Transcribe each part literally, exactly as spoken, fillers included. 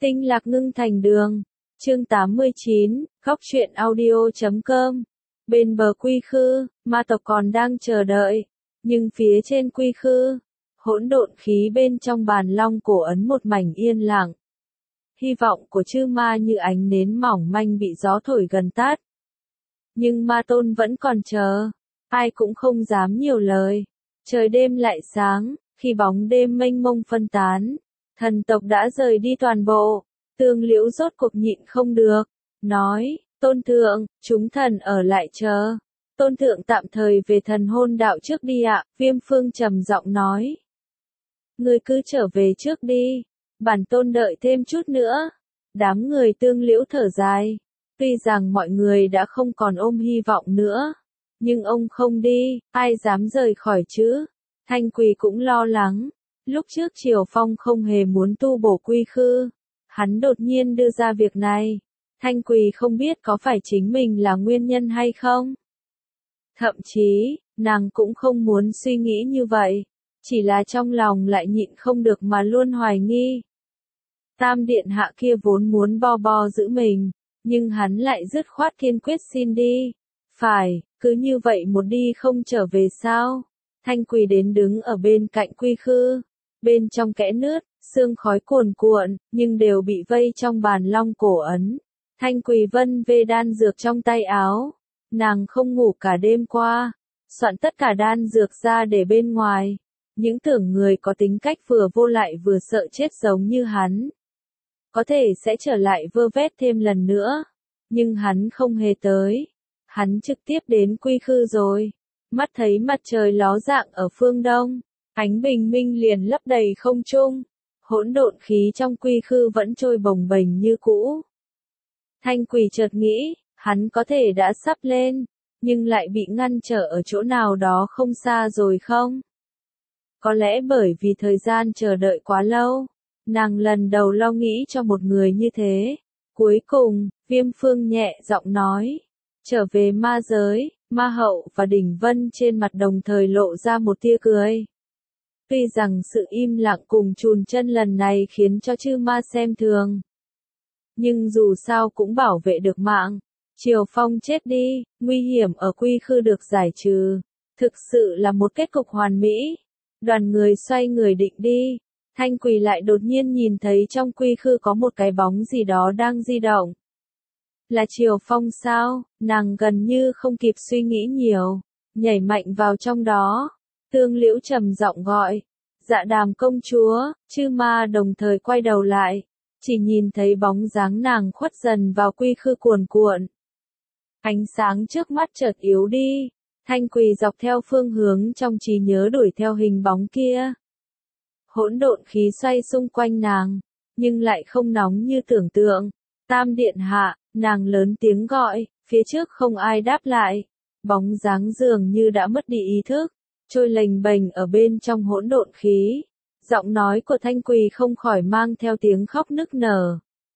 Tinh lạc ngưng thành đường. Chương tám mươi chín, góc truyện audio chấm com. Bên bờ quy khư, ma tộc còn đang chờ đợi. Nhưng phía trên quy khư, hỗn độn khí bên trong bàn long cổ ấn một mảnh yên lặng. Hy vọng của chư ma như ánh nến mỏng manh bị gió thổi gần tắt. Nhưng ma tôn vẫn còn chờ. Ai cũng không dám nhiều lời. Trời đêm lại sáng, khi bóng đêm mênh mông phân tán. Thần tộc đã rời đi toàn bộ. Tương Liễu rốt cuộc nhịn không được. Nói, Tôn Thượng, chúng thần ở lại chờ. Tôn Thượng tạm thời về thần hôn đạo trước đi ạ. Viêm Phương trầm giọng nói. Ngươi cứ trở về trước đi. Bản tôn đợi thêm chút nữa. Đám người Tương Liễu thở dài. Tuy rằng mọi người đã không còn ôm hy vọng nữa. Nhưng ông không đi, ai dám rời khỏi chứ? Thanh Quỳ cũng lo lắng. Lúc trước Triều Phong không hề muốn tu bổ quy khư. Hắn đột nhiên đưa ra việc này. Thanh Quỳ không biết có phải chính mình là nguyên nhân hay không. Thậm chí, nàng cũng không muốn suy nghĩ như vậy. Chỉ là trong lòng lại nhịn không được mà luôn hoài nghi. Tam điện hạ kia vốn muốn bo bo giữ mình. Nhưng hắn lại dứt khoát kiên quyết xin đi. Phải, cứ như vậy một đi không trở về sao? Thanh Quỳ đến đứng ở bên cạnh quy khư. Bên trong kẽ nứt, sương khói cuồn cuộn, nhưng đều bị vây trong bàn long cổ ấn. Thanh Quỳ vân vê đan dược trong tay áo. Nàng không ngủ cả đêm qua. Soạn tất cả đan dược ra để bên ngoài. Những tưởng người có tính cách vừa vô lại vừa sợ chết giống như hắn. Có thể sẽ trở lại vơ vét thêm lần nữa. Nhưng hắn không hề tới. Hắn trực tiếp đến quy khư rồi. Mắt thấy mặt trời ló dạng ở phương đông. Ánh bình minh liền lấp đầy không trung. Hỗn độn khí trong quy khư vẫn trôi bồng bềnh như cũ. Thanh Quỳ chợt nghĩ, hắn có thể đã sắp lên. Nhưng lại bị ngăn trở ở chỗ nào đó không xa rồi không? Có lẽ bởi vì thời gian chờ đợi quá lâu. Nàng lần đầu lo nghĩ cho một người như thế. Cuối cùng, Viêm Phương nhẹ giọng nói. Trở về ma giới, ma hậu và đỉnh vân trên mặt đồng thời lộ ra một tia cười. Tuy rằng sự im lặng cùng chùn chân lần này khiến cho chư ma xem thường. Nhưng dù sao cũng bảo vệ được mạng. Triều Phong chết đi, nguy hiểm ở quy khư được giải trừ. Thực sự là một kết cục hoàn mỹ. Đoàn người xoay người định đi. Thanh Quỳ lại đột nhiên nhìn thấy trong quy khư có một cái bóng gì đó đang di động. Là Triều Phong sao? Nàng gần như không kịp suy nghĩ nhiều. Nhảy mạnh vào trong đó. Tương Liễu trầm giọng gọi. Dạ Đàm công chúa, chư ma đồng thời quay đầu lại. Chỉ nhìn thấy bóng dáng nàng khuất dần vào quy khư cuồn cuộn. Ánh sáng trước mắt chợt yếu đi. Thanh Quỳ dọc theo phương hướng trong trí nhớ đuổi theo hình bóng kia. Hỗn độn khí xoay xung quanh nàng. Nhưng lại không nóng như tưởng tượng. Tam điện hạ, nàng lớn tiếng gọi. Phía trước không ai đáp lại. Bóng dáng dường như đã mất đi ý thức. Trôi lềnh bềnh ở bên trong hỗn độn khí. Giọng nói của Thanh Quỳ không khỏi mang theo tiếng khóc nức nở.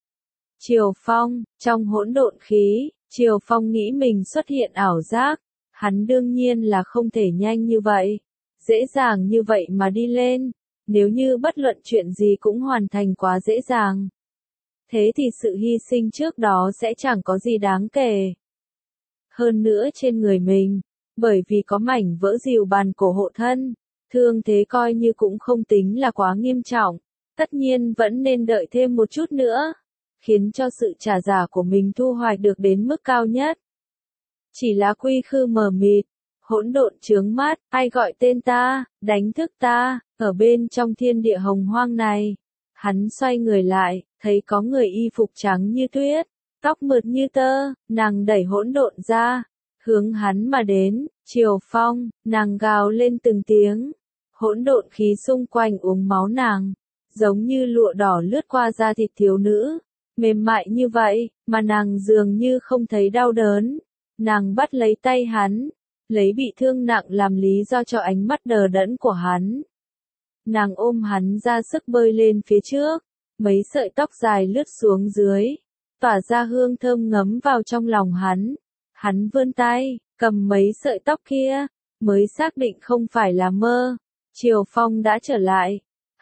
Triều Phong, trong hỗn độn khí, Triều Phong nghĩ mình xuất hiện ảo giác. Hắn đương nhiên là không thể nhanh như vậy. Dễ dàng như vậy mà đi lên. Nếu như bất luận chuyện gì cũng hoàn thành quá dễ dàng. Thế thì sự hy sinh trước đó sẽ chẳng có gì đáng kể. Hơn nữa trên người mình. Bởi vì có mảnh vỡ dìu bàn cổ hộ thân, thương thế coi như cũng không tính là quá nghiêm trọng, tất nhiên vẫn nên đợi thêm một chút nữa, khiến cho sự trả giá của mình thu hoạch được đến mức cao nhất. Chỉ là quy khư mờ mịt, hỗn độn chướng mắt, ai gọi tên ta, đánh thức ta, ở bên trong thiên địa hồng hoang này. Hắn xoay người lại, thấy có người y phục trắng như tuyết, tóc mượt như tơ, nàng đẩy hỗn độn ra. Hướng hắn mà đến, Triều Phong, nàng gào lên từng tiếng. Hỗn độn khí xung quanh uống máu nàng. Giống như lụa đỏ lướt qua da thịt thiếu nữ. Mềm mại như vậy, mà nàng dường như không thấy đau đớn. Nàng bắt lấy tay hắn. Lấy bị thương nặng làm lý do cho ánh mắt đờ đẫn của hắn. Nàng ôm hắn ra sức bơi lên phía trước. Mấy sợi tóc dài lướt xuống dưới. Tỏa ra hương thơm ngấm vào trong lòng hắn. Hắn vươn tay, cầm mấy sợi tóc kia, mới xác định không phải là mơ. Triều Phong đã trở lại.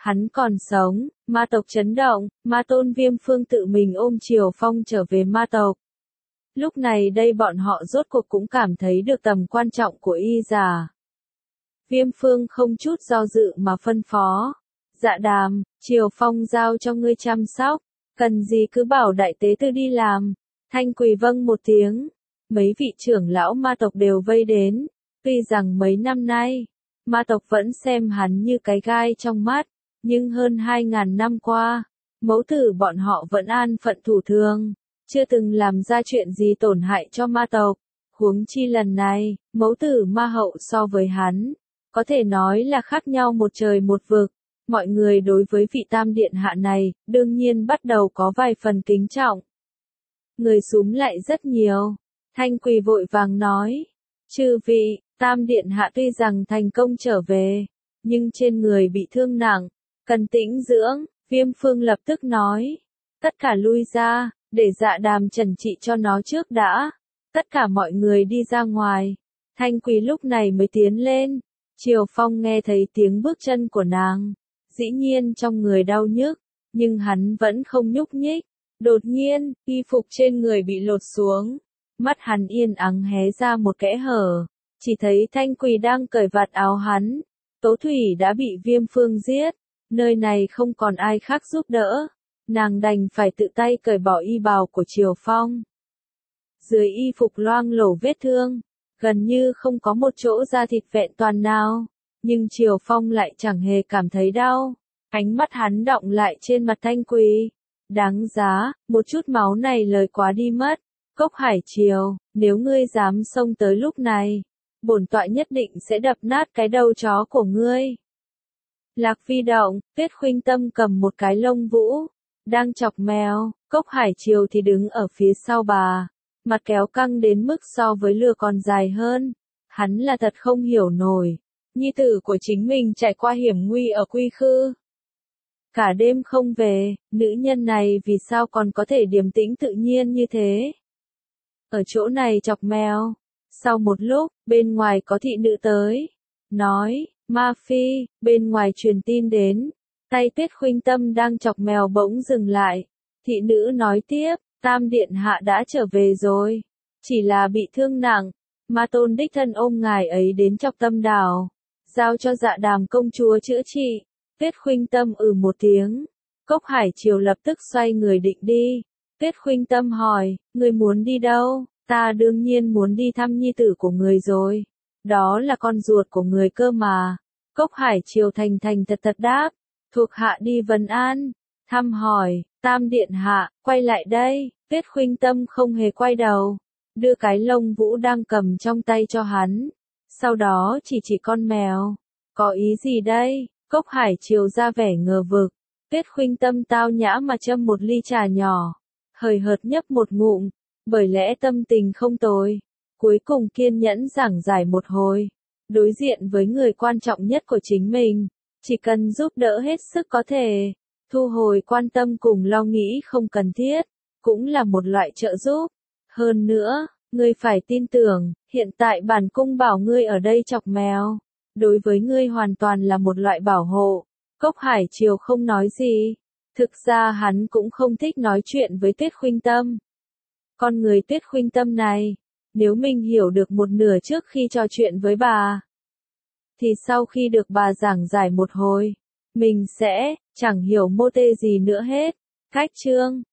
Hắn còn sống, ma tộc chấn động, ma tôn Viêm Phương tự mình ôm Triều Phong trở về ma tộc. Lúc này đây bọn họ rốt cuộc cũng cảm thấy được tầm quan trọng của y giả. Viêm Phương không chút do dự mà phân phó. Dạ Đàm, Triều Phong giao cho ngươi chăm sóc, cần gì cứ bảo đại tế tư đi làm. Thanh Quỳ vâng một tiếng, mấy vị trưởng lão ma tộc đều vây đến, tuy rằng mấy năm nay, ma tộc vẫn xem hắn như cái gai trong mắt, nhưng hơn hai ngàn năm qua, mẫu tử bọn họ vẫn an phận thủ thường, chưa từng làm ra chuyện gì tổn hại cho ma tộc. Huống chi lần này, mẫu tử ma hậu so với hắn, có thể nói là khác nhau một trời một vực. Mọi người đối với vị tam điện hạ này, đương nhiên bắt đầu có vài phần kính trọng. Người súm lại rất nhiều. Thanh Quỳ vội vàng nói. Chư vị, tam điện hạ tuy rằng thành công trở về, nhưng trên người bị thương nặng, cần tĩnh dưỡng. Viêm Phương lập tức nói. Tất cả lui ra, để Dạ Đàm trần trị cho nó trước đã. Tất cả mọi người đi ra ngoài. Thanh Quỳ lúc này mới tiến lên. Triều Phong nghe thấy tiếng bước chân của nàng. Dĩ nhiên trong người đau nhức, nhưng hắn vẫn không nhúc nhích. Đột nhiên, y phục trên người bị lột xuống. Mắt hắn yên ắng hé ra một kẽ hở. Chỉ thấy Thanh Quỳ đang cởi vạt áo hắn. Tố Thủy đã bị Viêm Phương giết. Nơi này không còn ai khác giúp đỡ. Nàng đành phải tự tay cởi bỏ y bào của Triều Phong. Dưới y phục loang lổ vết thương, gần như không có một chỗ da thịt vẹn toàn nào. Nhưng Triều Phong lại chẳng hề cảm thấy đau. Ánh mắt hắn đọng lại trên mặt Thanh Quỳ. Đáng giá, một chút máu này lời quá đi mất. Cốc Hải Triều, nếu ngươi dám xông tới lúc này, bổn tọa nhất định sẽ đập nát cái đầu chó của ngươi. Lạc Phi động, Tuyết Khuynh Tâm cầm một cái lông vũ, đang chọc mèo. Cốc Hải Triều thì đứng ở phía sau bà, mặt kéo căng đến mức so với lừa còn dài hơn. Hắn là thật không hiểu nổi. Nhi tử của chính mình trải qua hiểm nguy ở Quy Khư. Cả đêm không về, nữ nhân này vì sao còn có thể điềm tĩnh tự nhiên như thế? Ở chỗ này chọc mèo. Sau một lúc, bên ngoài có thị nữ tới. Nói, Ma Phi, bên ngoài truyền tin đến. Tay Tuyết Khuynh Tâm đang chọc mèo bỗng dừng lại. Thị nữ nói tiếp, Tam Điện Hạ đã trở về rồi. Chỉ là bị thương nặng. Ma Tôn đích thân ôm ngài ấy đến Trọc Tâm Đảo. Giao cho Dạ Đàm công chúa chữa trị. Tuyết Khuynh Tâm ừ một tiếng. Cốc Hải Triều lập tức xoay người định đi. Tuyết Khuynh Tâm hỏi, người muốn đi đâu? Ta đương nhiên muốn đi thăm nhi tử của người rồi. Đó là con ruột của người cơ mà. Cốc Hải Triều thành thành thật thật đáp. Thuộc hạ đi vấn an. Thăm hỏi, Tam Điện Hạ, quay lại đây. Tuyết Khuynh Tâm không hề quay đầu. Đưa cái lông vũ đang cầm trong tay cho hắn. Sau đó chỉ chỉ con mèo. Có ý gì đây? Cốc Hải Triều ra vẻ ngờ vực. Tuyết Khuynh Tâm tao nhã mà châm một ly trà nhỏ. Hời hợt nhấp một ngụm. Bởi lẽ tâm tình không tồi. Cuối cùng kiên nhẫn giảng giải một hồi. Đối diện với người quan trọng nhất của chính mình. Chỉ cần giúp đỡ hết sức có thể. Thu hồi quan tâm cùng lo nghĩ không cần thiết. Cũng là một loại trợ giúp. Hơn nữa, ngươi phải tin tưởng, hiện tại bản cung bảo ngươi ở đây chọc mèo. Đối với ngươi hoàn toàn là một loại bảo hộ. Cốc Hải Triều không nói gì. Thực ra hắn cũng không thích nói chuyện với Tuyết Khuynh Tâm. Con người Tuyết Khuynh Tâm này, nếu mình hiểu được một nửa trước khi trò chuyện với bà, thì sau khi được bà giảng giải một hồi, mình sẽ chẳng hiểu mô tê gì nữa hết. Cách chương